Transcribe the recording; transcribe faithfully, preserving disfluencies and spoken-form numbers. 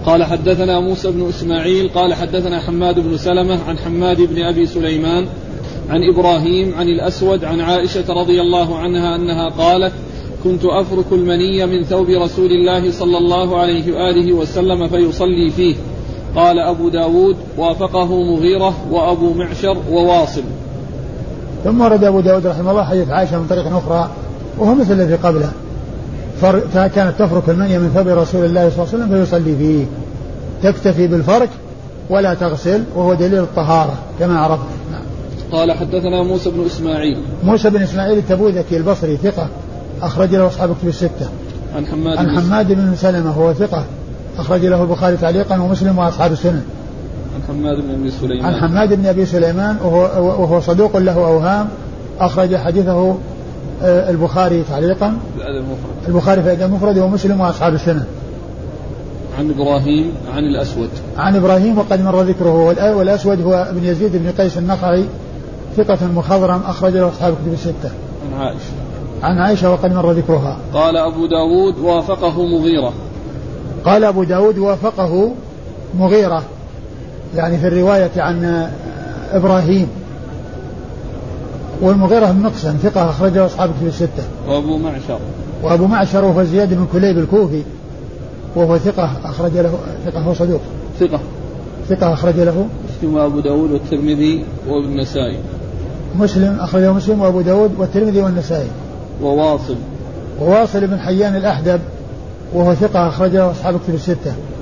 قال حدثنا موسى بن إسماعيل قال حدثنا حماد بن سلمة عن حماد بن أبي سليمان عن إبراهيم عن الأسود عن عائشة رضي الله عنها أنها قالت كنت أفرك المني من ثوب رسول الله صلى الله عليه وآله وسلم فيصلي فيه. قال أبو داود وافقه مغيرة وأبو معشر وواصل. ثم ورد أبو داود رحمه الله حديث عائشة من طريق أخرى وهو مثل الذي قبله، فكانت تفرك المني من ثوب رسول الله صلى الله عليه وسلم فيصلي فيه، تكتفي بالفرك ولا تغسل، وهو دليل الطهارة كما عرفنا. قال حدثنا موسى بن إسماعيل موسى بن إسماعيل التبوذكي البصري ثقة أخرج له أصحاب كتب الستة. عن حماد, عن حماد بن سلمة هو ثقة أخرج له البخاري تعليقا ومسلم وأصحاب السنن. عن حماد بن أبي سليمان عن حماد بن أبي سليمان وهو, وهو صدوق له أوهام أخرج حديثه البخاري تعليقا البخاري في الأدب المفرد ومسلم وأصحاب السنن. عن إبراهيم عن الأسود عن إبراهيم وقد مر ذكره، والأسود هو ابن يزيد بن قيس النخعي ثقة مخضرم أخرج له أصحاب كتب الستة. عن عائشة عن عائشة وقد مر ذكرها. قال أبو داود وافقه مغيرة. قال أبو داود وافقه مغيرة يعني في الرواية عن إبراهيم، والمغيرة بن مقسم ثقة أخرجه أصحاب كتب الستة. وأبو معشر وأبو معشر وهو زياد بن كليب الكوفي وهو ثقة أخرج له ثقة هو صدوق ثقة ثقة أخرج له مسلم وأبو داود والترمذي وابن النسائي. مسلم أخرجه مسلم وأبو داود والترمذي والنسائي. وواصل وواصل بن حيان الأحدب وهو ثقة أخرجه أصحاب كتب الستة.